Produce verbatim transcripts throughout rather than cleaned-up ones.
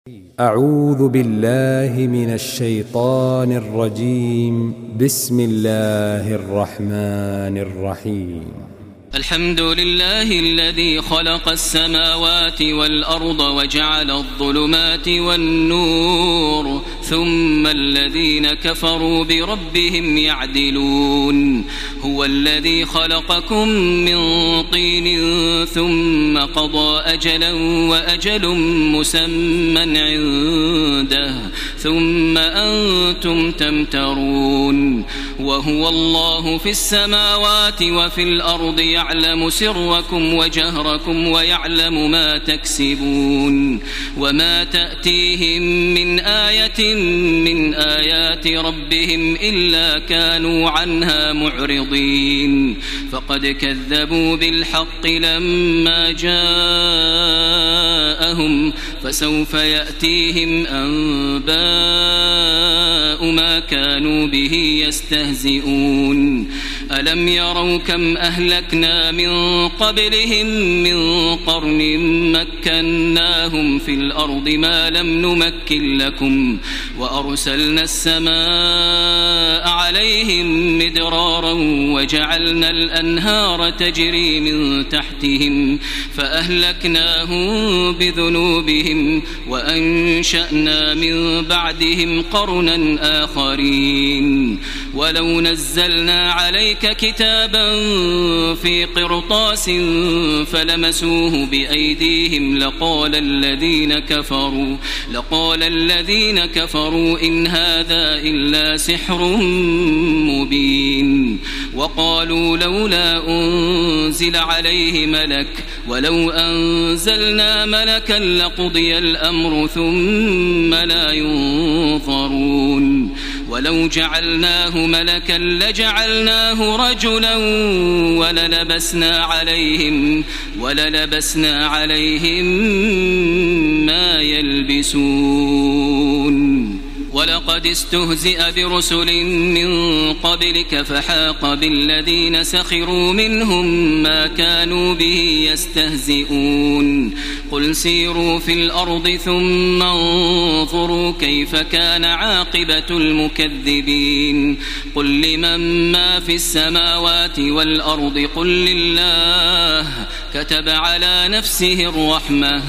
أعوذ بالله من الشيطان الرجيم. بسم الله الرحمن الرحيم. الحمد لله الذي خلق السماوات والأرض وجعل الظلمات والنور ثم الذين كفروا بربهم يعدلون. هو الذي خلقكم من طين ثم قضى أجلا وأجل مسمى عنده ثم أنتم تمترون. وهو الله في السماوات وفي الأرض يعلم سركم وجهركم ويعلم ما تكسبون. وما تأتيهم من آية من آيات ربهم إلا كانوا عنها معرضين. فقد كذبوا بالحق لما جاءهم فسوف يأتيهم أنباء ما كانوا به يستهزئون. ألم يروا كم أهلكنا من قبلهم من قرن مكناهم في الأرض ما لم نمكن لكم وأرسلنا السماء عليهم مدرارا وجعلنا الأنهار تجري من تحتهم فأهلكناهم بذنوبهم وأنشأنا من بعدهم قرنا آخرين. ولو نزلنا عليك كتابا في قرطاس فلمسوه بأيديهم لقال الذين كفروا لقال الذين كفروا إن هذا إلا سحر مبين. وقالوا لولا أنزل عليه ملك ولو أنزلنا ملكا لقضي الأمر ثم لا ينظرون. ولو جعلناه ملكا لجعلناه رجلا وللبسنا عليهم وللبسنا عليهم ما يلبسون. ولقد استهزئ برسل من قبلك فحاق بالذين سخروا منهم ما كانوا به يستهزئون. قل سيروا في الأرض ثم انظروا كيف كان عاقبة المكذبين. قل لمن ما في السماوات والأرض قل لله كتب على نفسه الرحمة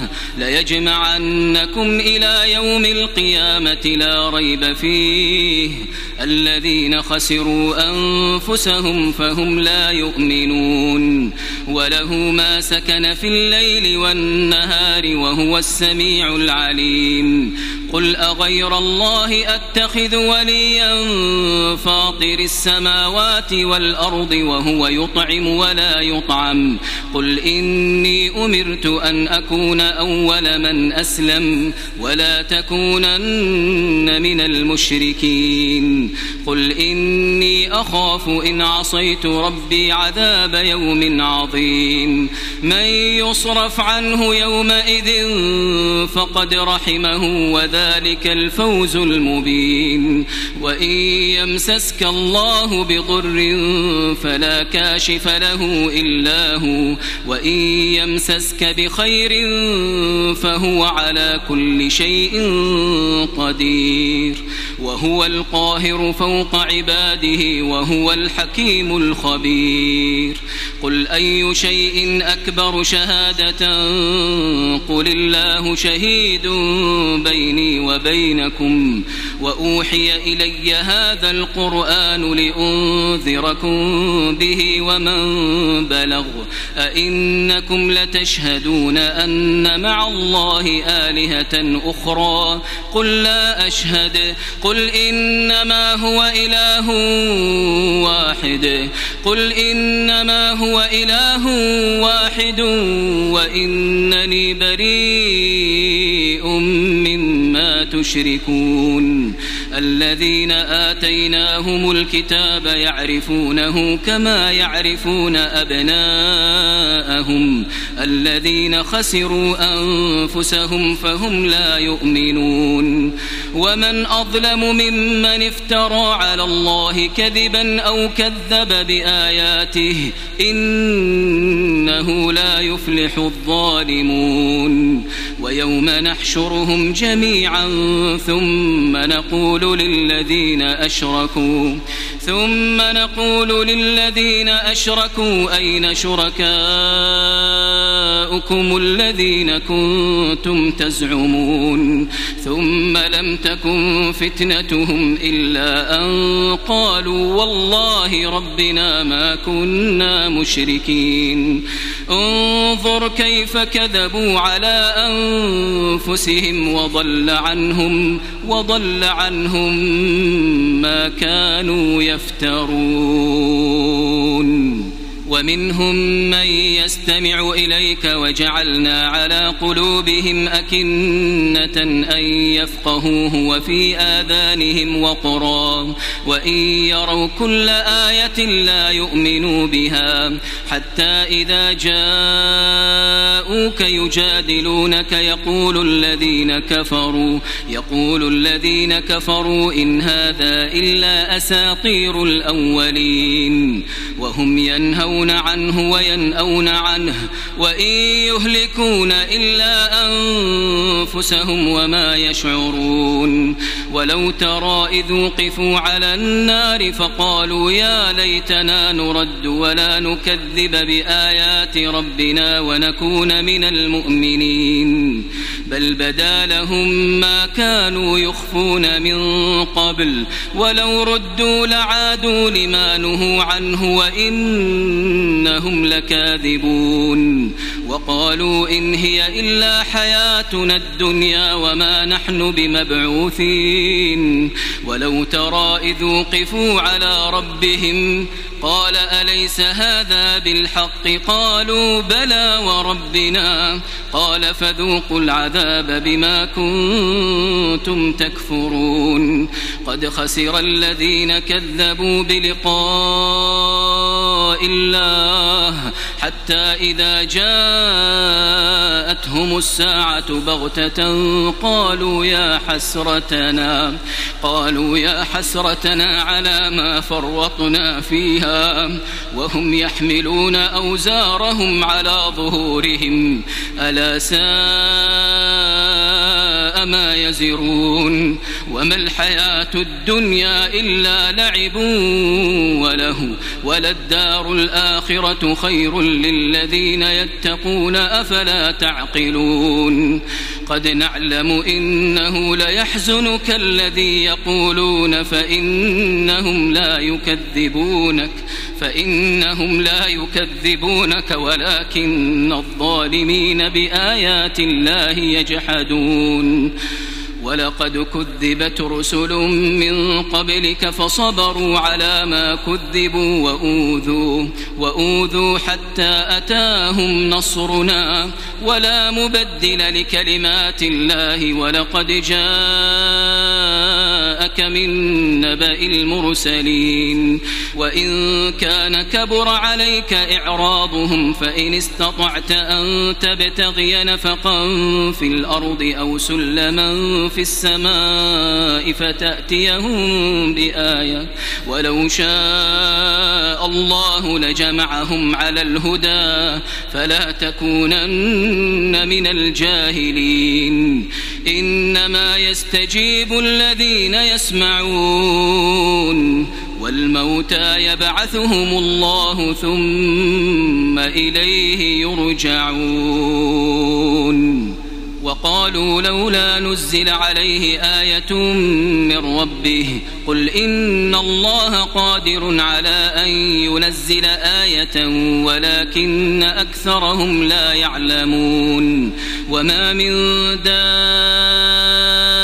ليجمعنكم إلى يوم القيامة لا ريب فيه الذين خسروا أنفسهم فهم لا يؤمنون. وله ما سكن في الليل والنهار وهو السميع العليم. قل أغير الله أتخذ وليا فاطر السماوات والأرض وهو يطعم ولا يطعم. قل إني أمرت أن أكون أول من أسلم ولا تكونن من المشركين. قل إني أخاف إن عصيت ربي عذاب يوم عظيم. من يصرف عنه يومئذ فقد رحمه وذلك الفوز المبين. وإن يمسسك الله بضر فلا كاشف له إلا هو وإن يمسسك بخير فهو على كل شيء قدير. وهو القاهر فوق عباده وهو الحكيم الخبير. قل أي شيء أكبر شهادة قل الله شهيد بيني وبينكم وأوحي إلي هذا القرآن لأنذركم به ومن بلغ. أئنكم لتشهدون أن مع الله آلهة أخرى قل لا أشهد. قل إنما هو إله واحد قل إنما هو إله واحد وإنني بريء مما تشركون. الذين آتيناهم الكتاب يعرفونه كما يعرفون أبناءهم الذين خسروا أنفسهم فهم لا يؤمنون. ومن أظلم ممن افترى على الله كذبا أو كذب بآياته إنه لا يفلح الظالمون. ويوم نحشرهم جميعا ثم نقول للذين أشركوا ثم نقول للذين أشركوا أين شركاؤكم الذين كنتم تزعمون ثم لم تكن فتنتهم إلا أن قالوا والله ربنا ما كنا مشركين انظر كيف كذبوا على أنفسهم وضل عنهم وضل عنهم ما كانوا يفترون ومنهم من يستمع إليك وجعلنا على قلوبهم أكنة أن يفقهوه وفي آذانهم وقرا وإن يروا كل آية لا يؤمنوا بها حتى إذا جاءوك يجادلونك يقول الذين كفروا يقول الذين كفروا إن هذا إلا أساطير الأولين وهم ينهون عنه وينأون عنه وإن يهلكون إلا أنفسهم وما يشعرون ولو ترى إذ وقفوا على النار فقالوا يا ليتنا نرد ولا نكذب بآيات ربنا ونكون من المؤمنين بل بدا لهم ما كانوا يخفون من قبل ولو ردوا لعادوا لما نهوا عنه وإنهم لكاذبون وقالوا إن هي إلا حياتنا الدنيا وما نحن بمبعوثين ولو ترى إذ وقفوا على ربهم قال أليس هذا بالحق قالوا بلى وربنا قال فذوقوا العذاب بما كنتم تكفرون قد خسر الذين كذبوا بلقاء الله حتى إذا جاءتهم الساعة بغتة قالوا يا حسرتنا قالوا يا حسرتنا على ما فرطنا فيها وهم يحملون أوزارهم على ظهورهم ألا ساء ما يزرون وما الحياة الدنيا إلا لعب وله وللدار الآخرة خير للذين يتقون أفلا تعقلون قد نعلم إنه ليحزنك الذي يقولون فإنهم لا يكذبونك فإنهم لا يكذبونك ولكن الظالمين بآيات الله يجحدون ولقد كذبت رسل من قبلك فصبروا على ما كذبوا وأوذوا وأوذوا حتى أتاهم نصرنا ولا مبدل لكلمات الله ولقد جاءك من نبأ المرسلين وإن كان كبر عليك إعراضهم فإن استطعت أن تبتغي نفقا في الأرض أو سلما في السماء فتأتيهم بآية ولو شاء الله لجمعهم على الهدى فلا تكونن من الجاهلين إنما يستجيب الذين يسمعون والموتى يبعثهم الله ثم إليه يرجعون وقالوا لولا نزل عليه آية من ربه قل إن الله قادر على أن ينزل آية ولكن أكثرهم لا يعلمون وما من دابة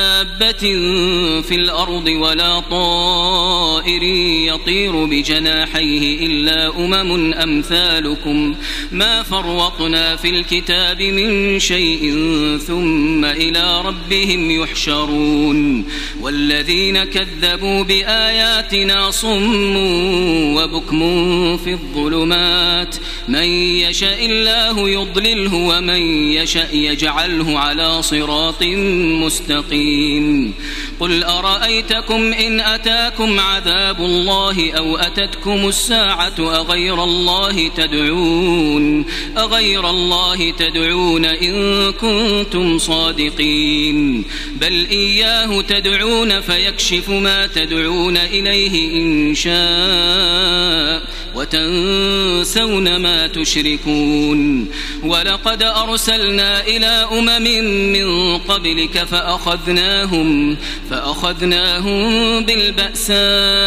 في الأرض ولا طائر يطير بجناحيه إلا أمم أمثالكم ما فرطنا في الكتاب من شيء ثم إلى ربهم يحشرون والذين كذبوا بآياتنا صم وبكم في الظلمات من يشاء الله يضلله ومن يشاء يجعله على صراط مستقيم قل أرأيتكم إن أتاكم عذاب الله أو أتتكم الساعة أغير الله تدعون تشركون أغير الله تدعون إن كنتم صادقين بل إياه تدعون فيكشف ما تدعون إليه إن شاء وتنسون ما تشركون ولقد أرسلنا إلى أمم من قبلك فأخذناهم فأخذناهم بالبأساء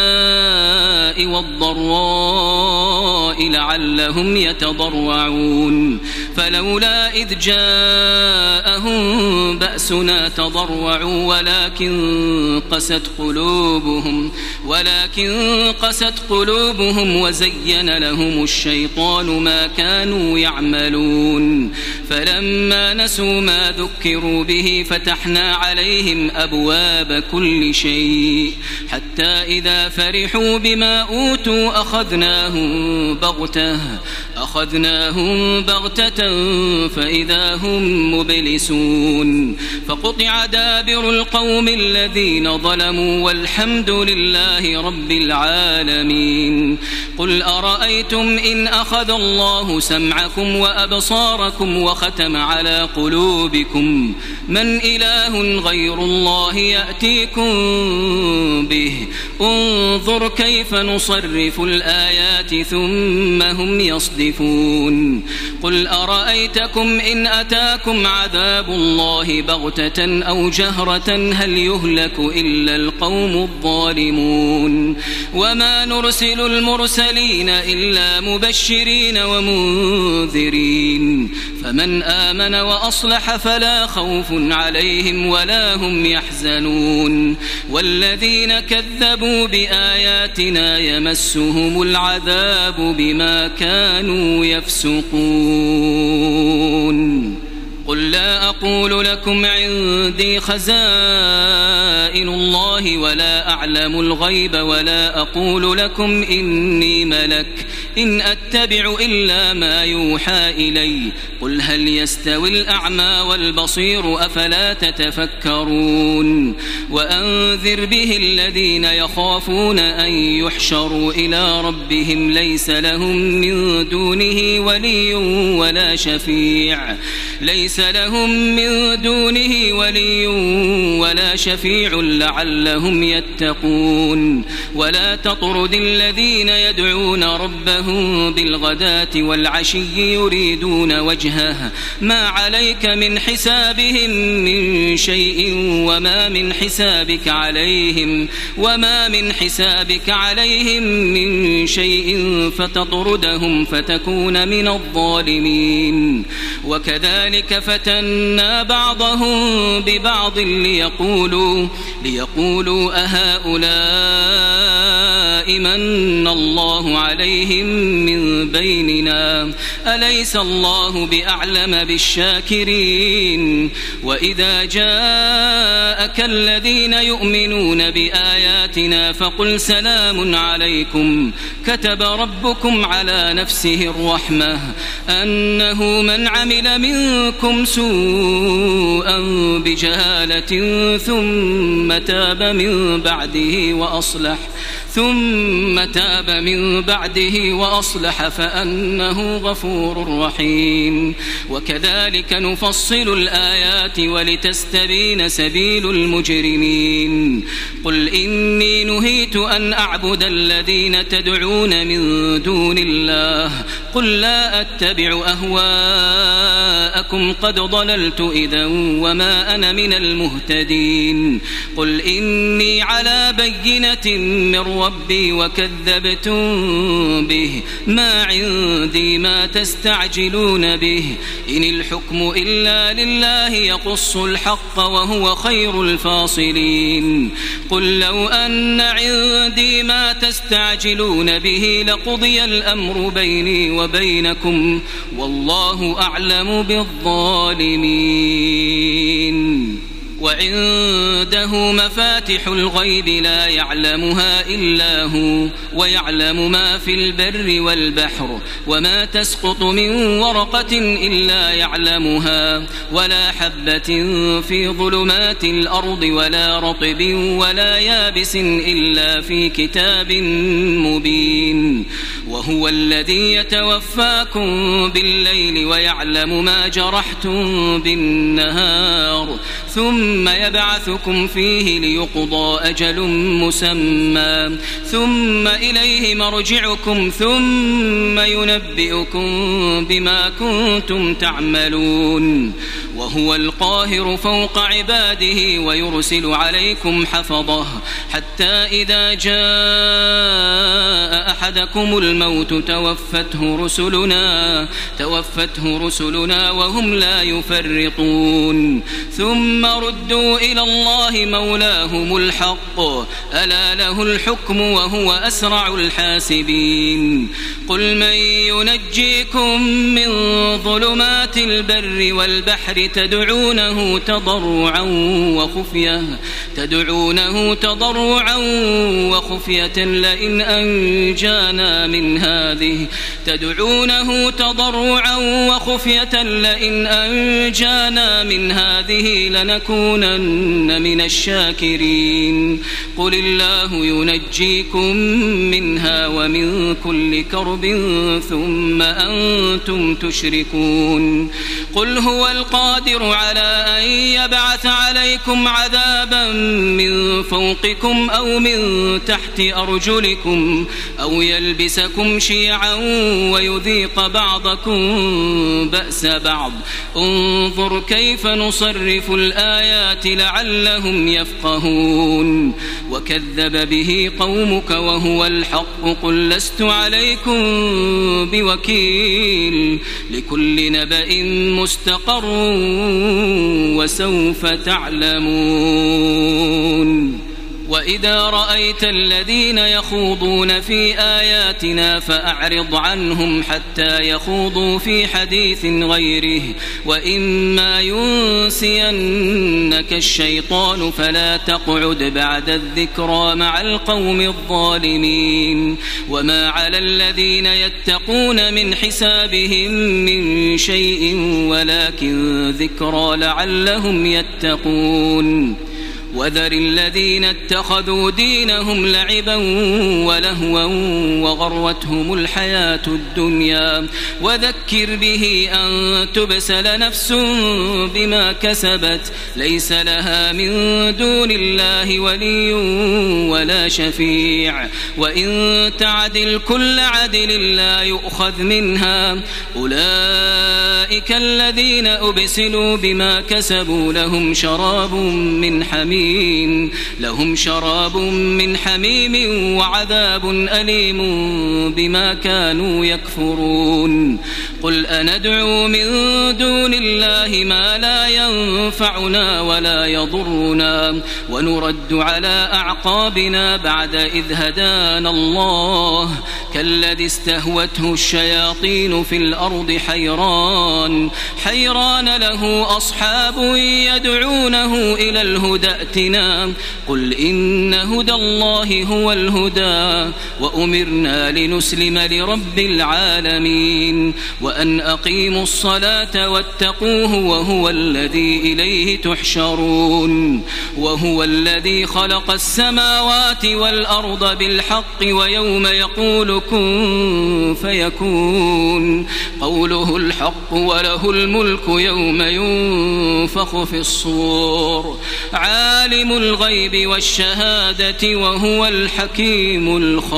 والضراء لعلهم يتضرعون فلولا إذ جاءهم بأسنا تضرعوا ولكن قست قلوبهم ولكن قست قلوبهم وزين لهم الشيطان ما كانوا يعملون فلما نسوا ما ذكروا به فتحنا عليهم أبواب كل شيء حتى إذا فرحوا بما أوتوا أخذناهم بغتة أخذناهم بغتة فإذا هم مبلسون فقطع دابر القوم الذين ظلموا والحمد لله رب العالمين قل أرأيتم إن أخذ الله سمعكم وأبصاركم وختم على قلوبكم من إله غير الله يأتيكم به انظر كيف نصرف الآيات ثم هم يصدفون قل أرأيتكم إن أتاكم عذاب الله بغتة أو جهرة هل يهلك إلا القوم الظالمون وما نرسل المرسلين إلا مبشرين ومنذرين فمن آمن وأصلح فلا خوف عليهم ولا هم يحزنون والذين كذبوا بآياتنا يمسهم العذاب بما كانوا يفسقون قل لا أقول لكم عندي خزائن الله ولا أعلم الغيب ولا أقول لكم إني ملك إن أتبع إلا ما يوحى إلي قل هل يستوي الأعمى والبصير أفلا تتفكرون وأنذر به الذين يخافون أن يحشروا إلى ربهم ليس لهم من دونه ولي ولا شفيع ليس لهم من دونه ولي ولا شفيع لعلهم يتقون ولا تطرد الذين يدعون ربهم بالغداة والعشي يريدون وجهه ما عليك من حسابهم من شيء وما من حسابك عليهم وما من حسابك عليهم من شيء فتطردهم فتكون من الظالمين وكذلك فتنا بعضهم ببعض ليقولوا ليقولوا أهؤلاء من الله عليهم من بيننا أليس الله بأعلم بالشاكرين وإذا جاءك الذين يؤمنون بآياتنا فقل سلام عليكم كتب ربكم على نفسه الرحمة أنه من عمل منكم سوءا بجهالة ثم تاب من بعده وأصلح ثم تاب من بعده وأصلح فأنه غفور رحيم وكذلك نفصل الآيات ولتستبين سبيل المجرمين قل إني نهيت أن أعبد الذين تدعون من دون الله قل لا أتبع أهواءكم قد ضللت إذا وما أنا من المهتدين قل إني على بينة من ربي وكذبتم به ما عندي ما تستعجلون به إن الحكم إلا لله يقص الحق وهو خير الفاصلين قل لو أن عندي ما تستعجلون به لقضي الأمر بيني وبينكم والله أعلم بالظالمين وعنده مفاتح الغيب لا يعلمها إلا هو ويعلم ما في البر والبحر وما تسقط من ورقة إلا يعلمها ولا حبة في ظلمات الأرض ولا رطب ولا يابس إلا في كتاب مبين وهو الذي يتوفاكم بالليل ويعلم ما جرحتم بالنهار ثم يبعثكم فيه ليقضى أجل مسمى ثم إليه مرجعكم ثم ينبئكم بما كنتم تعملون وهو القاهر فوق عباده ويرسل عليكم حفظه حتى إذا جاء أحدكم الموت توفته رسلنا توفته رسلنا وهم لا يفرطون ثم ردوا إلى الله مولاهم الحق ألا له الحكم وهو أسرع الحاسبين قل من ينجيكم من ظلمات البر والبحر تدعونه تضرعا وخفية تدعونه تضرعا وخفية لئن أنجانا من هذه تدعونه تضرعا وخفية لئن أنجانا من هذه لنكونن من الشاكرين قل الله ينجيكم منها ومن كل كرب ثم أنتم تشركون قل هو القادر على أن يبعث عليكم عذابا من فوقكم أو من تحت أرجلكم أو يلبسكم شيعا ويذيق بعضكم بأس بعض انظر كيف نصرف الآيات لعلهم يفقهون وكذب به قومك وهو الحق قل لست عليكم بوكيل لكل نبأ مستقر وسوف تعلمون وإذا رأيت الذين يخوضون في آياتنا فأعرض عنهم حتى يخوضوا في حديث غيره وإما ينسينك الشيطان فلا تقعد بعد الذكرى مع القوم الظالمين وما على الذين يتقون من حسابهم من شيء ولكن ذكرى لعلهم يتقون وذر الذين اتخذوا دينهم لعبا ولهوا وغرتهم الحياة الدنيا وذكر به أن تبسل نفس بما كسبت ليس لها من دون الله ولي ولا شفيع وإن تعدل كل عدل لا يؤخذ منها أولئك الذين أبسلوا بما كسبوا لهم شراب من حميم لهم شراب من حميم وعذاب أليم بما كانوا يكفرون قل أندعو من دون الله ما لا ينفعنا ولا يضرنا ونرد على أعقابنا بعد إذ هدانا الله كالذي استهوته الشياطين في الأرض حيران حيران له أصحاب يدعونه إلى الهدى ائتنا قل إن هدى الله هو الهدى وأمرنا لنسلم لرب العالمين وأن أقيموا الصلاة واتقوه وهو الذي إليه تحشرون وهو الذي خلق السماوات والأرض بالحق ويوم يقول كن فيكون قوله الحق وله الملك يوم ينفخ في الصور عالم الغيب والشهادة وهو الحكيم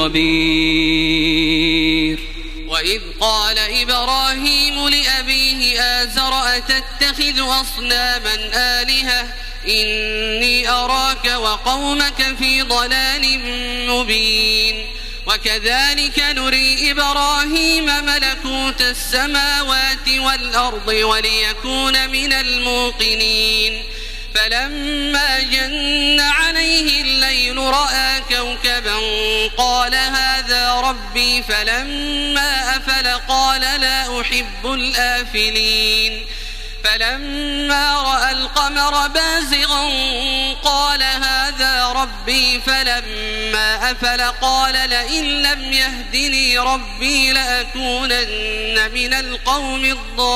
الخبير وإذ قال إبراهيم لأبيه آزر أتتخذ أصناما آلهة إني أراك وقومك في ضلال مبين وكذلك نري إبراهيم ملكوت السماوات والأرض وليكون من الموقنين فلما جن عليه الليل رأى كوكبا قال هذا ربي فلما أفل قال لا أحب الآفلين فلما رأى القمر بازغا قال هذا ربي فلما أفل قال لئن لم يهدني ربي لأكونن من القوم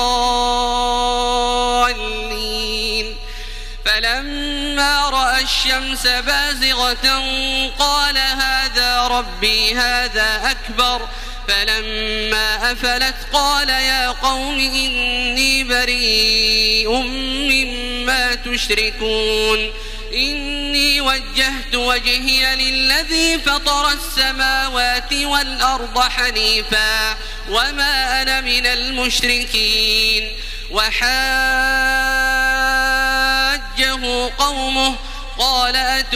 الضالين فلما رأى الشمس بازغة قال هذا ربي هذا أكبر فلما أفلت قال يا قوم إني بريء مما تشركون إني وجهت وجهي للذي فطر السماوات والأرض حنيفا وما أنا من المشركين وحاجه قومه قال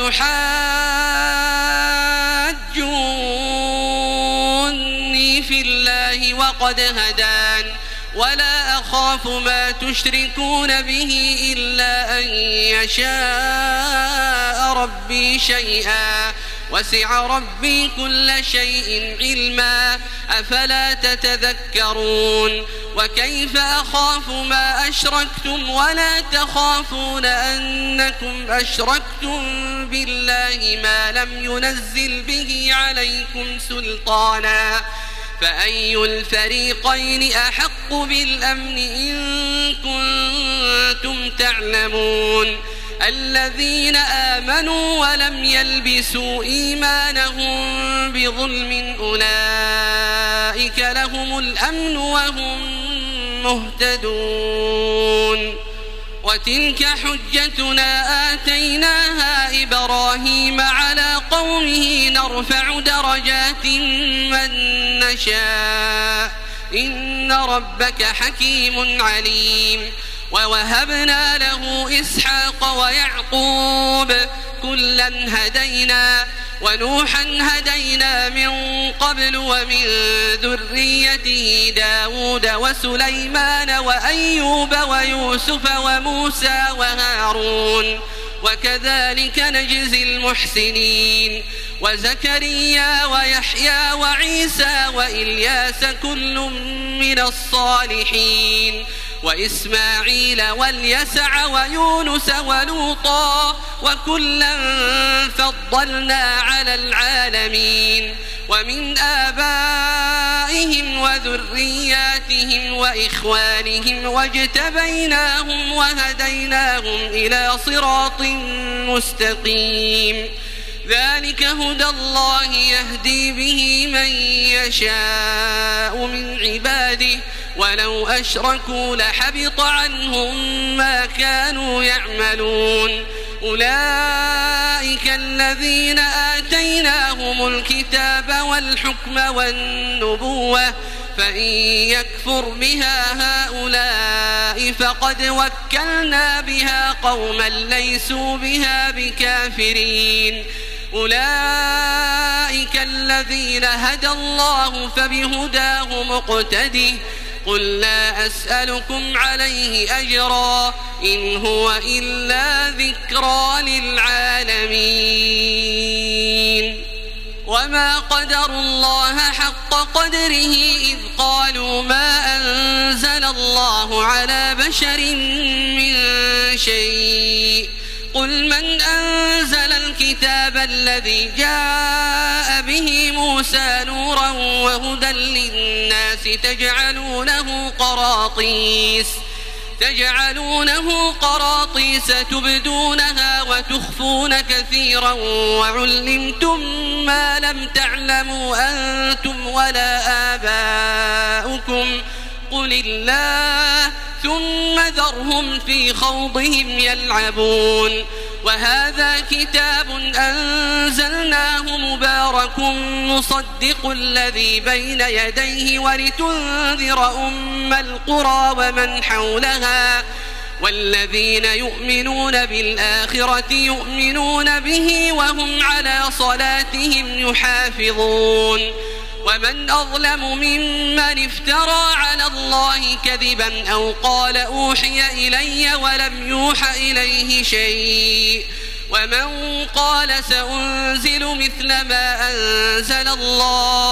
أتحاجوني في الله وقد هدان ولا أخاف ما تشركون به إلا أن يشاء ربي شيئا وسع ربي كل شيء علما أفلا تتذكرون وكيف أخاف ما أشركتم ولا تخافون أنكم أشركتم بالله ما لم ينزل به عليكم سلطانا فأي الفريقين أحق بالأمن إن كنتم تعلمون الذين آمنوا ولم يلبسوا إيمانهم بظلم أولئك لهم الأمن وهم مهتدون وتلك حجتنا آتيناها إبراهيم على قومه نرفع درجات من نشاء إن ربك حكيم عليم ووهبنا له إسحاق ويعقوب كلا هدينا ونوحا هدينا من قبل ومن ذريته داود وسليمان وأيوب ويوسف وموسى وهارون وكذلك نجزي المحسنين وزكريا ويحيى وعيسى وإلياس كل من الصالحين وإسماعيل واليسع ويونس ولوطا وكلا فضلنا على العالمين ومن آبائهم وذرياتهم وإخوانهم واجتبيناهم وهديناهم إلى صراط مستقيم ذلك هدى الله يهدي به من يشاء من عباده ولو أشركوا لحبط عنهم ما كانوا يعملون أولئك الذين آتيناهم الكتاب والحكم والنبوة فإن يكفر بها هؤلاء فقد وكلنا بها قوما ليسوا بها بكافرين أولئك الذين هدى الله فبهداه مقتده قل لا أسألكم عليه أجرا إن هو إلا ذكرى للعالمين وما قدروا الله حق قدره إذ قالوا ما أنزل الله على بشر من شيء قل من أنزل الكتاب الذي جاء به موسى نورا وهدى للناس تجعلونه قراطيس تجعلونه قراطيس تبدونها وتخفون كثيرا وعلمتم ما لم تعلموا أنتم ولا آباؤكم قل الله ثم ذرهم في خوضهم يلعبون وهذا كتاب أنزلناه مبارك مصدق الذي بين يديه ولتنذر أم القرى ومن حولها والذين يؤمنون بالآخرة يؤمنون به وهم على صلاتهم يحافظون ومن أظلم ممن افترى على الله كذبا أو قال أوحي إلي ولم يوح إليه شيء ومن قال سأنزل مثل ما أنزل الله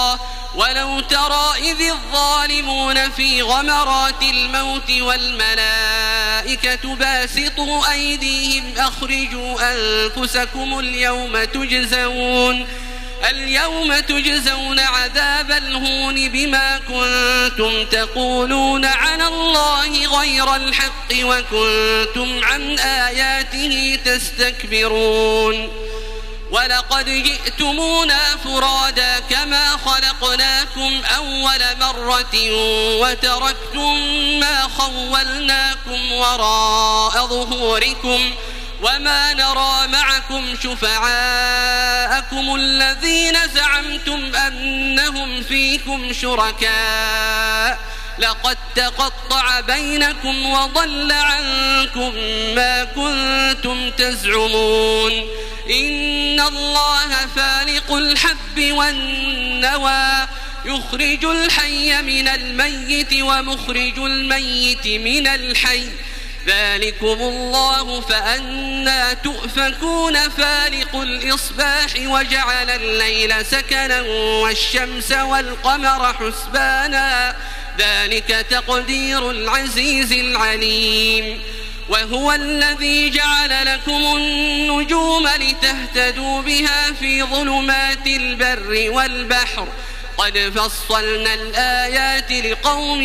ولو ترى إذ الظالمون في غمرات الموت والملائكة باسطوا أيديهم أخرجوا أنفسكم اليوم تجزون اليوم تجزون عذاب الهون بما كنتم تقولون على الله غير الحق وكنتم عن آياته تستكبرون ولقد جئتمونا فرادا كما خلقناكم أول مرة وتركتم ما خولناكم وراء ظهوركم وما نرى معكم شفعاءكم الذين زعمتم أنهم فيكم شركاء لقد تقطع بينكم وضل عنكم ما كنتم تزعمون إن الله فالق الحب والنوى يخرج الحي من الميت ومخرج الميت من الحي ذلكم الله فأنى تؤفكون فالق الإصباح وجعل الليل سكنا والشمس والقمر حسبانا ذلك تقدير العزيز العليم وهو الذي جعل لكم النجوم لتهتدوا بها في ظلمات البر والبحر قد فصلنا الآيات لقوم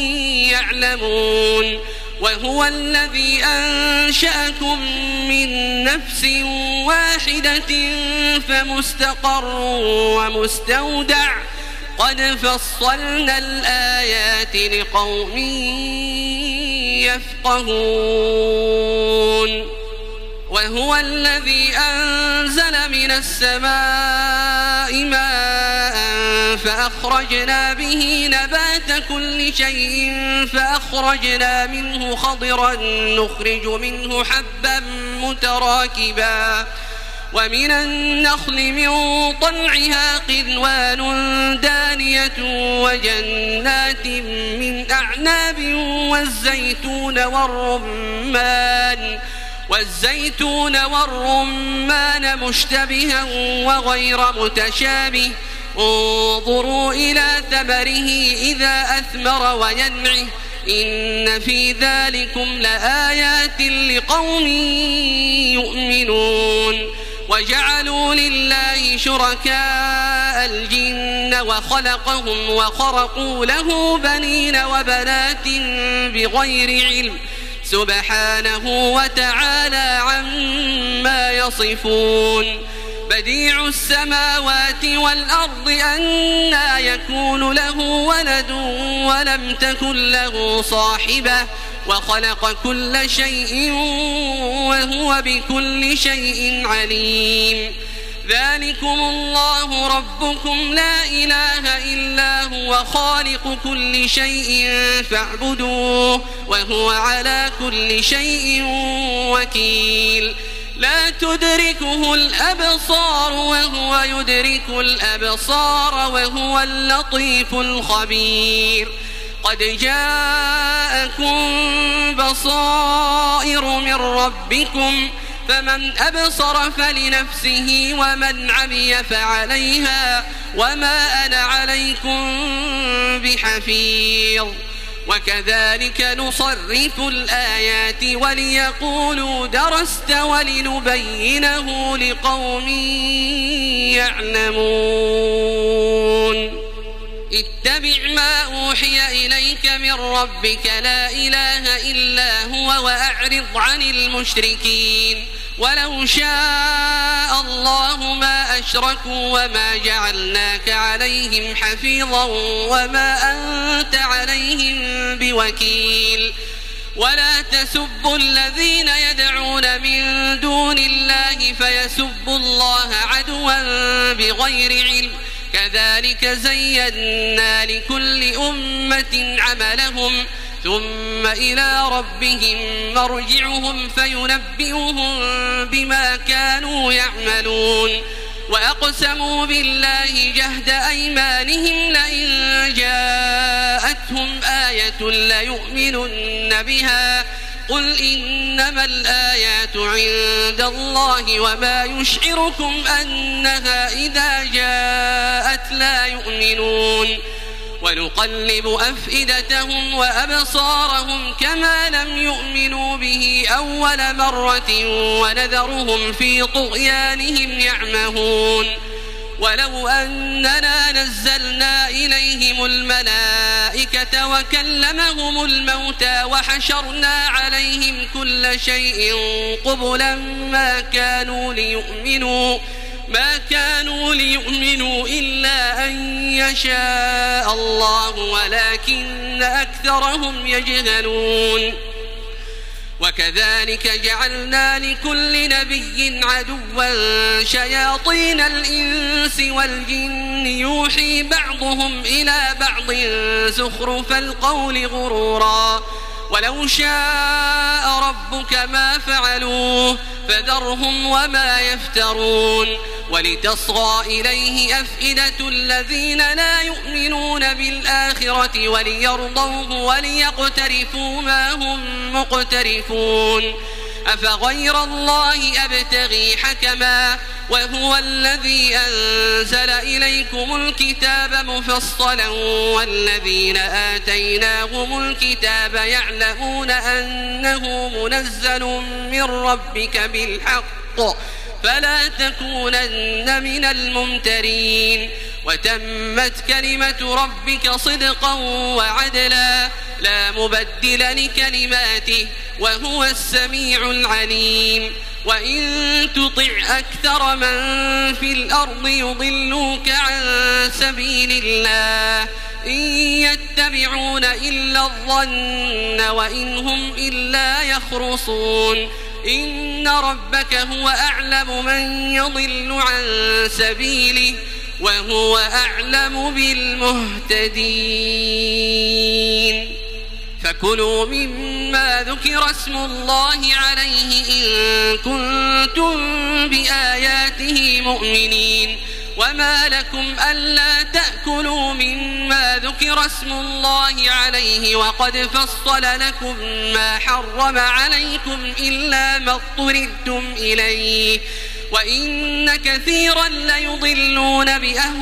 يعلمون وهو الذي أنشأكم من نفس واحدة فمستقر ومستودع قد فصلنا الآيات لقوم يفقهون وهو الذي أنزل من السماء ماء فأخرجنا به نبات كل شيء فأخرجنا منه خضرا نخرج منه حبا متراكبا ومن النخل من طلعها قنوان دانية وجنات من أعناب والزيتون والرمان والزيتون والرمان مشتبها وغير متشابه انظروا إلى ثمره إذا أثمر وينعه إن في ذلكم لآيات لقوم يؤمنون وجعلوا لله شركاء الجن وخلقهم وخرقوا له بنين وبنات بغير علم سبحانه وتعالى عما يصفون بديع السماوات والأرض أنى يكون له ولد ولم تكن له صاحبة وخلق كل شيء وهو بكل شيء عليم ذلكم الله ربكم لا إله إلا هو خالق كل شيء فاعبدوه وهو على كل شيء وكيل لا تدركه الأبصار وهو يدرك الأبصار وهو اللطيف الخبير قد جاءكم بصائر من ربكم فمن أبصر فلنفسه ومن عمي فعليها وما أنا عليكم بحفيظ وكذلك نصرف الآيات وليقولوا درست ولنبينه لقوم يعلمون اتبع ما أوحي إليك من ربك لا إله إلا هو وأعرض عن المشركين ولو شاء الله ما أشركوا وما جعلناك عليهم حفيظا وما أنت عليهم بوكيل ولا تسبوا الذين يدعون من دون الله فيسبوا الله عدوا بغير علم كذلك زينا لكل أمة عملهم ثم إلى ربهم مرجعهم فينبئهم بما كانوا يعملون وأقسموا بالله جهد أيمانهم لئن جاءتهم آية ليؤمنن بها قل إنما الآيات عند الله وما يشعركم أنها إذا جاءت لا يؤمنون ونقلب أفئدتهم وأبصارهم كما لم يؤمنوا به أول مرة ونذرهم في طغيانهم يعمهون ولو أننا نزلنا إليهم الملائكة وكلمهم الموتى وحشرنا عليهم كل شيء قبلا ما كانوا ليؤمنوا ما كانوا ليؤمنوا إلا أن يشاء الله ولكن أكثرهم يجهلون وكذلك جعلنا لكل نبي عدوا شياطين الإنس والجن يوحي بعضهم إلى بعض زخرف القول غرورا ولو شاء ربك ما فعلوه فذرهم وما يفترون ولتصغى إليه أفئدة الذين لا يؤمنون بالآخرة وليرضوه وليقترفوا ما هم مقترفون أفغير الله أبتغي حكما وهو الذي أنزل إليكم الكتاب مفصلا والذين آتيناهم الكتاب يعلمون أنه منزل من ربك بالحق فلا تكونن من الممترين وتمت كلمة ربك صدقا وعدلا لا مبدل لكلماته وهو السميع العليم وإن تطع أكثر من في الأرض يضلوك عن سبيل الله إن يتبعون إلا الظن وإن هم إلا يخرصون إن ربك هو أعلم من يضل عن سبيله وهو أعلم بالمهتدين فكلوا مما ذكر اسم الله عليه إن كنتم بآياته مؤمنين وما لكم ألا تأكلوا مما ذكر اسم الله عليه وقد فصل لكم ما حرم عليكم إلا ما اضطررتم إليه وإن كثيرا ليضلون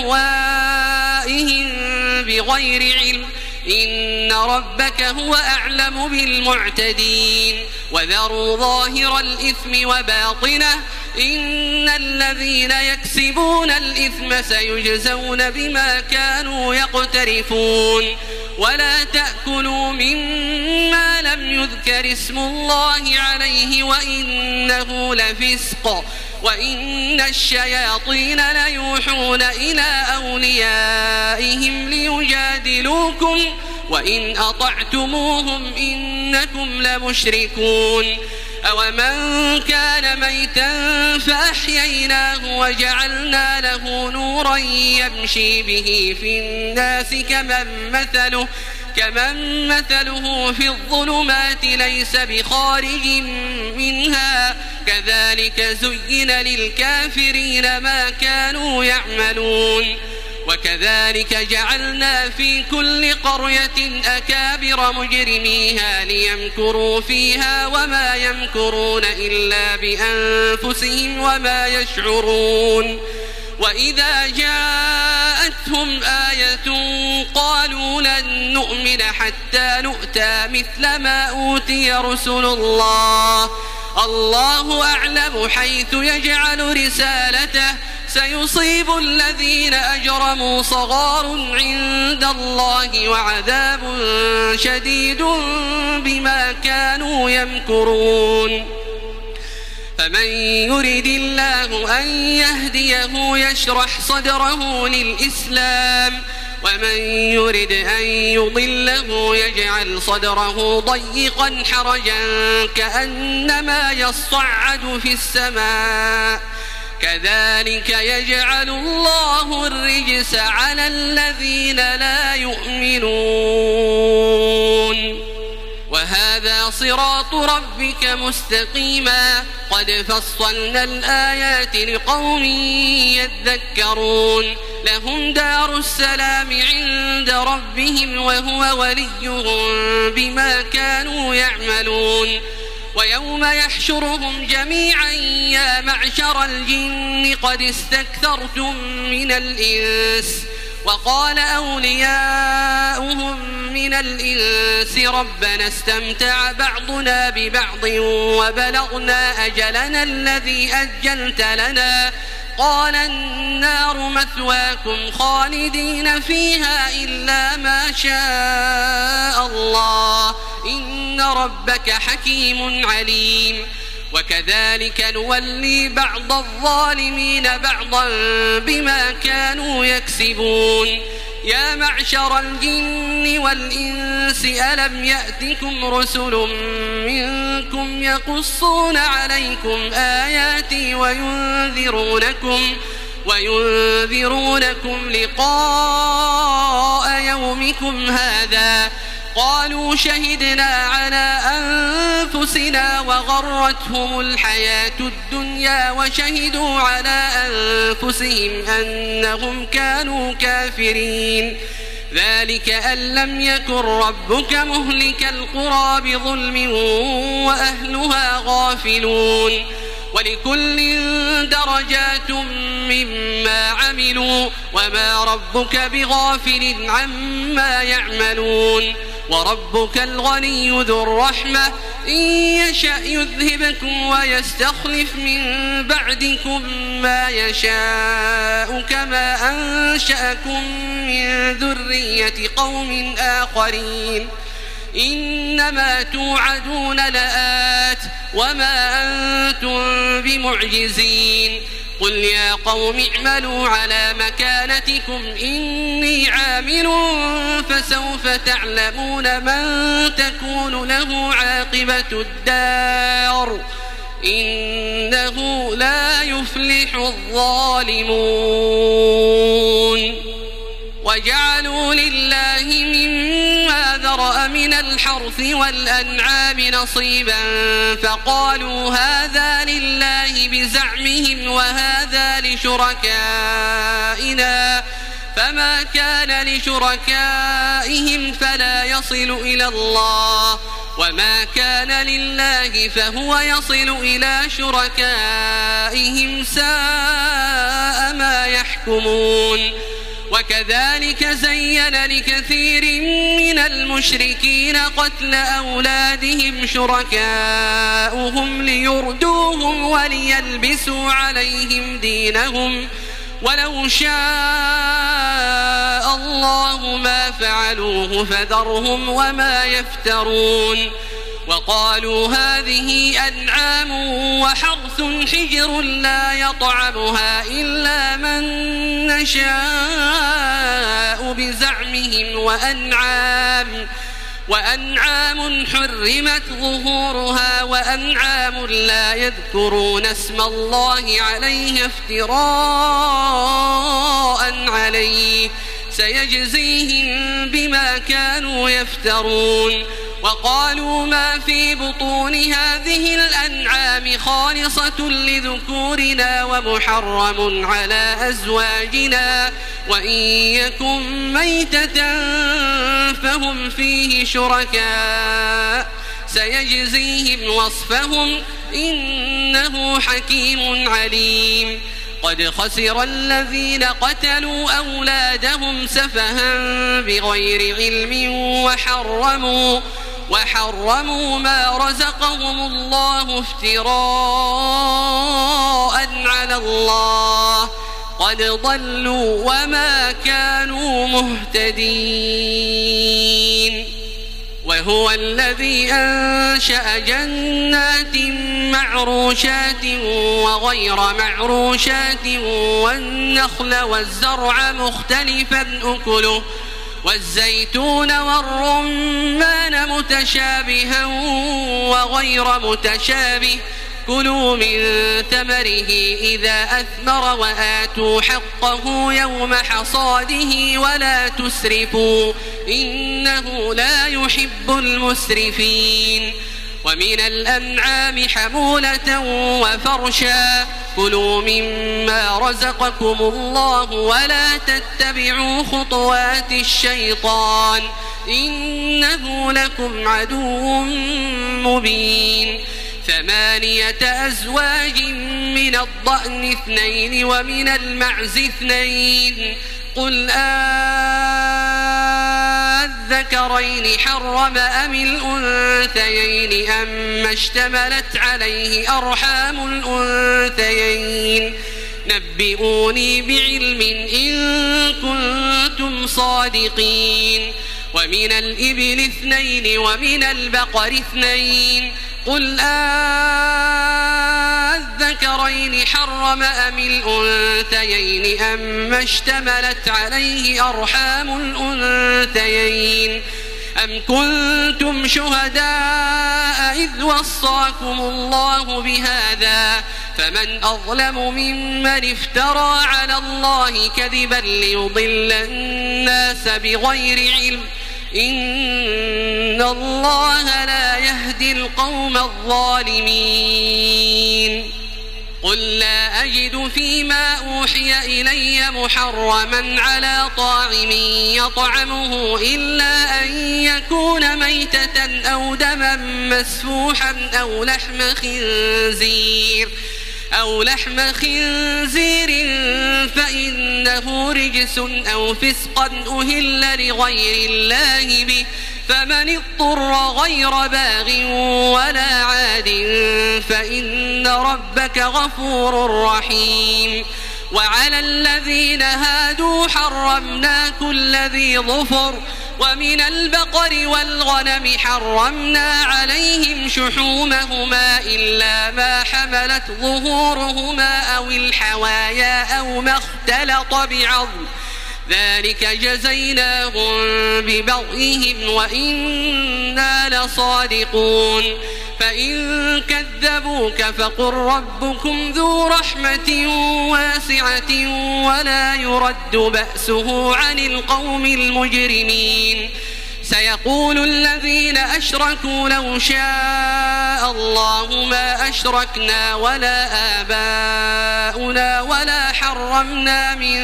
بأهوائهم بغير علم إن ربك هو أعلم بالمعتدين وذروا ظاهر الإثم وباطنه إن الذين يكسبون الإثم سيجزون بما كانوا يقترفون ولا تأكلوا مما لم يذكر اسم الله عليه وإنه لفسق وإن الشياطين ليوحون إلى أوليائهم ليجادلوكم وإن أطعتموهم إنكم لمشركون أومن كان ميتا فأحييناه وجعلنا له نورا يمشي به في الناس كمن مثله كمن مثله في الظلمات ليس بخارج منها كذلك زين للكافرين ما كانوا يعملون وكذلك جعلنا في كل قرية أكابر مجرميها ليمكروا فيها وما يمكرون إلا بأنفسهم وما يشعرون وإذا جاءتهم آية قالوا لن نؤمن حتى نؤتى مثل ما أوتي رسل الله الله أعلم حيث يجعل رسالته سيصيب الذين أجرموا صغار عند الله وعذاب شديد بما كانوا يمكرون فمن يرد الله أن يهديه يشرح صدره للإسلام ومن يرد أن يضله يجعل صدره ضيقا حرجا كأنما يصعد في السماء كذلك يجعل الله الرجس على الذين لا يؤمنون وهذا صراط ربك مستقيما قد فصلنا الآيات لقوم يذكرون لهم دار السلام عند ربهم وهو وليهم بما كانوا يعملون ويوم يحشرهم جميعا يا معشر الجن قد استكثرتم من الإنس وقال أولياؤهم من الإنس ربنا استمتع بعضنا ببعض وبلغنا أجلنا الذي أجلت لنا قال النار مثواكم خالدين فيها إلا ما شاء الله إن ربك حكيم عليم وكذلك نولي بعض الظالمين بعضا بما كانوا يكسبون يا معشر الجن والإنس ألم يأتكم رسل منكم يقصون عليكم آياتي وينذرونكم وينذرونكم لقاء يومكم هذا قالوا شهدنا على أنفسنا وغرتهم الحياة الدنيا وشهدوا على أنفسهم أنهم كانوا كافرين ذلك أن لم يكن ربك مهلك القرى بظلم وأهلها غافلون ولكل درجات مما عملوا وما ربك بغافل عما يعملون وربك الغني ذو الرحمة إن يشأ يذهبكم ويستخلف من بعدكم ما يشاء كما أنشأكم من ذرية قوم آخرين إنما توعدون لآت وما أنتم بمعجزين قل يا قوم اعملوا على مكانتكم إني عامل فسوف تعلمون من تكون له عاقبة الدار إنه لا يفلح الظالمون وجعلوا لله مما ذرأ من الحرث والأنعام نصيبا فقالوا هذا لله بزعمهم وهذا لشركائنا فما كان لشركائهم فلا يصل إلى الله وما كان لله فهو يصل إلى شركائهم ساء ما يحكمون وكذلك زين لكثير من المشركين قتل أولادهم شركاؤهم ليردوهم وليلبسوا عليهم دينهم ولو شاء الله ما فعلوه فذرهم وما يفترون وقالوا هذه أنعام وحرث حجر لا يطعمها إلا من نشاء بزعمهم وأنعام وأنعام حرمت ظهورها وأنعام لا يذكرون اسم الله عليه افتراء عليه سيجزيهم بما كانوا يفترون وقالوا ما في بطون هذه الأنعام خالصة لذكورنا ومحرم على أزواجنا وإن يكن ميتة فهم فيه شركاء سيجزيهم وصفهم إنه حكيم عليم قد خسر الذين قتلوا أولادهم سفها بغير علم وحرموا وحرموا ما رزقهم الله افتراء على الله قد ضلوا وما كانوا مهتدين وهو الذي أنشأ جنات معروشات وغير معروشات والنخل والزرع مختلفا أكله والزيتون والرمان متشابها وغير متشابه كلوا من ثمره إذا أثمر وآتوا حقه يوم حصاده ولا تسرفوا إنه لا يحب المسرفين ومن الأنعام حمولة وفرشا كلوا مما رزقكم الله ولا تتبعوا خطوات الشيطان إنه لكم عدو مبين ثمانية أزواج من الضأن اثنين ومن المعز اثنين قل أذكرين حرم أم الأنثيين أم اشتملت عليه أرحام الأنثيين نبئوني بعلم إن كنتم صادقين ومن الإبل اثنين ومن البقر اثنين قل أذكرين حرم أم الأنثيين أم اشتملت عليه أرحام الأنثيين أم كنتم شهداء إذ وصاكم الله بهذا فمن أظلم ممن افترى على الله كذبا ليضل الناس بغير علم إن الله لا يهدي القوم الظالمين قل لا أجد فيما أوحي إلي محرما على طاعم يطعمه إلا أن يكون ميتة أو دما مسفوحا أو لحم خنزير أو لحم خنزير فإنه رجس أو فسقا أهل لغير الله به فمن اضطر غير باغ ولا عاد فإن ربك غفور رحيم وعلى الذين هادوا حرمنا كل ذي ظفر ومن البقر والغنم حرمنا عليهم شحومهما إلا ما حملت ظهورهما أو الحوايا أو ما اختلط بعظم ذلك جزيناهم ببغيهم وإنا لصادقون فإن كذبوك فقل ربكم ذو رحمة واسعة ولا يرد بأسه عن القوم المجرمين سيقول الذين أشركوا لو شاء الله ما أشركنا ولا آباؤنا ولا حرمنا من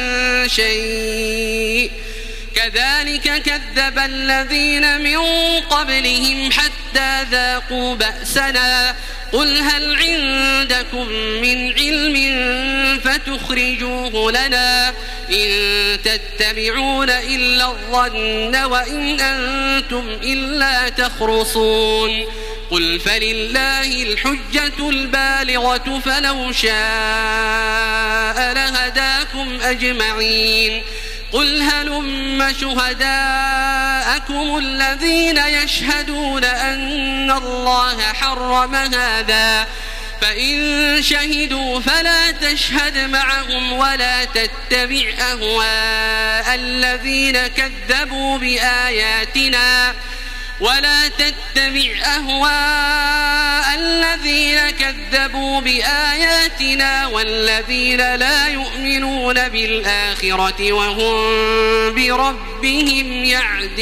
شيء كذلك كذب الذين من قبلهم حتى ذاقوا بأسنا قل هل عندكم من علم فتخرجوه لنا إن تتبعون إلا الظن وإن أنتم إلا تخرصون قل فلله الحجة البالغة فلو شاء لهداكم أجمعين قل هلم شهداءكم الذين يشهدون أن الله حرم هذا فإن شهدوا فلا تشهد معهم ولا تتبع أهواء الذين كذبوا بآياتنا ولا تتبع أهواء الذين كذبوا بآياتنا والذين لا يؤمنون بالآخرة وهم بربهم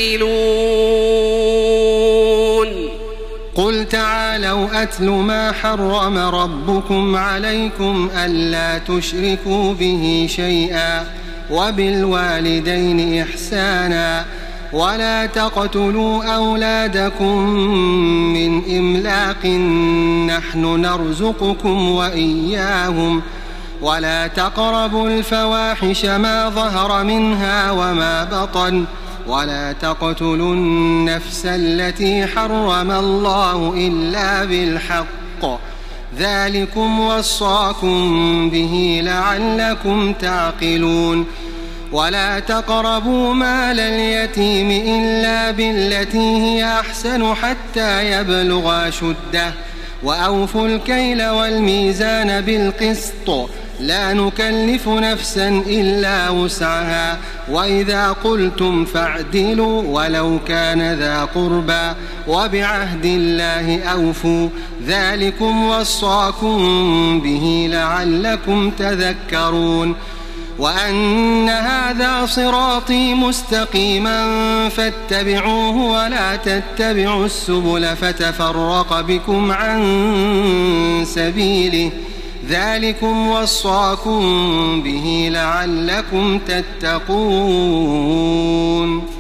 يعدلون قل تعالوا أتل ما حرم ربكم عليكم ألا تشركوا به شيئا وبالوالدين إحسانا ولا تقتلوا أولادكم من إملاق نحن نرزقكم وإياهم ولا تقربوا الفواحش ما ظهر منها وما بطن ولا تقتلوا النفس التي حرم الله إلا بالحق ذلكم وصاكم به لعلكم تعقلون ولا تقربوا مال اليتيم إلا بالتي هي أحسن حتى يبلغ أشده وأوفوا الكيل والميزان بالقسط لا نكلف نفسا إلا وسعها وإذا قلتم فاعدلوا ولو كان ذا قربى وبعهد الله أوفوا ذلكم وصاكم به لعلكم تذكرون وأن هذا صراطي مستقيما فاتبعوه ولا تتبعوا السبل فتفرق بكم عن سبيله ذلكم وصاكم به لعلكم تتقون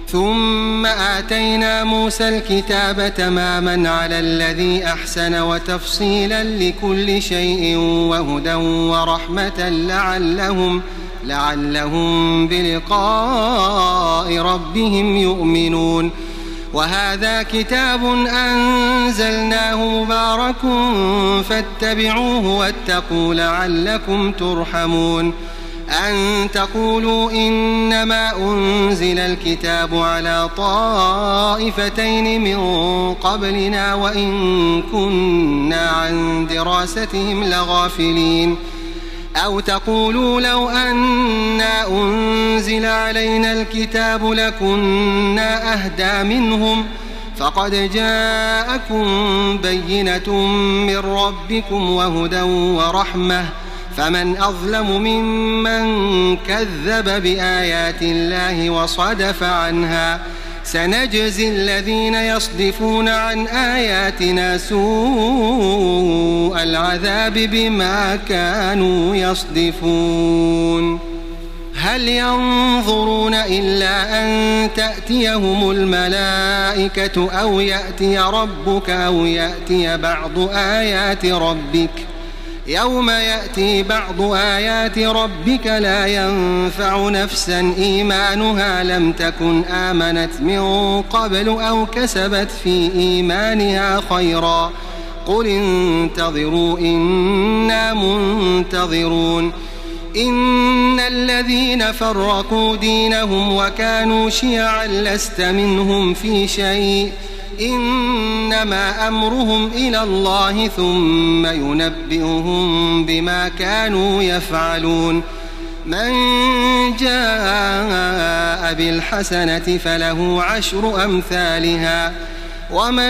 ثم آتينا موسى الكتاب تماما على الذي أحسن وتفصيلا لكل شيء وهدى ورحمة لعلهم, لعلهم بلقاء ربهم يؤمنون. وهذا كتاب أنزلناه مبارك فاتبعوه واتقوا لعلكم ترحمون. أن تقولوا إنما أنزل الكتاب على طائفتين من قبلنا وإن كنا عن دراستهم لغافلين. أو تقولوا لو أنا أنزل علينا الكتاب لكنا أهدى منهم فقد جاءكم بينة من ربكم وهدى ورحمة فمن أظلم ممن كذب بآيات الله وصدف عنها. سنجزي الذين يصدفون عن آياتنا سوء العذاب بما كانوا يصدفون. هل ينظرون إلا أن تأتيهم الملائكة أو يأتي ربك أو يأتي بعض آيات ربك؟ يوم يأتي بعض آيات ربك لا ينفع نفسا إيمانها لم تكن آمنت من قبل أو كسبت في إيمانها خيرا قل انتظروا إنا منتظرون. إن الذين فرقوا دينهم وكانوا شيعا لست منهم في شيء إنما أمرهم إلى الله ثم ينبئهم بما كانوا يفعلون. من جاء بالحسنة فله عشر أمثالها ومن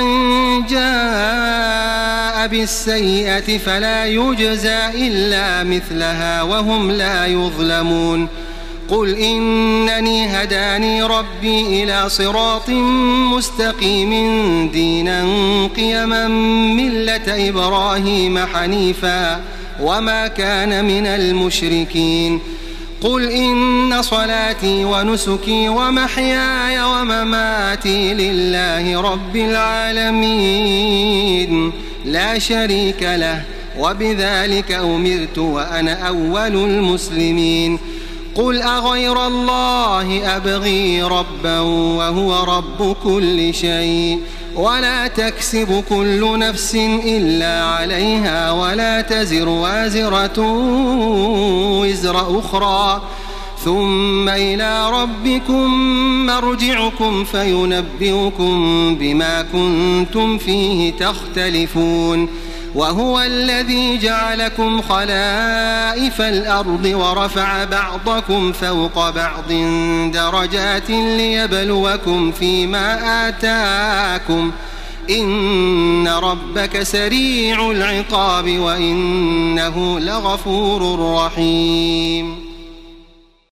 جاء بالسيئة فلا يجزى إلا مثلها وهم لا يظلمون. قل إنني هداني ربي إلى صراط مستقيم دينا قيما ملة إبراهيم حنيفا وما كان من المشركين. قل إن صلاتي ونسكي ومحياي ومماتي لله رب العالمين لا شريك له وبذلك أمرت وأنا أول المسلمين. قل أغير الله أبغي ربا وهو رب كل شيء ولا تكسب كل نفس إلا عليها ولا تزر وازرة وزر أخرى ثم إلى ربكم مرجعكم فينبئكم بما كنتم فيه تختلفون. وهو الذي جعلكم خلائف الأرض ورفع بعضكم فوق بعض درجات ليبلوكم فيما آتاكم إن ربك سريع العقاب وإنه لغفور رحيم.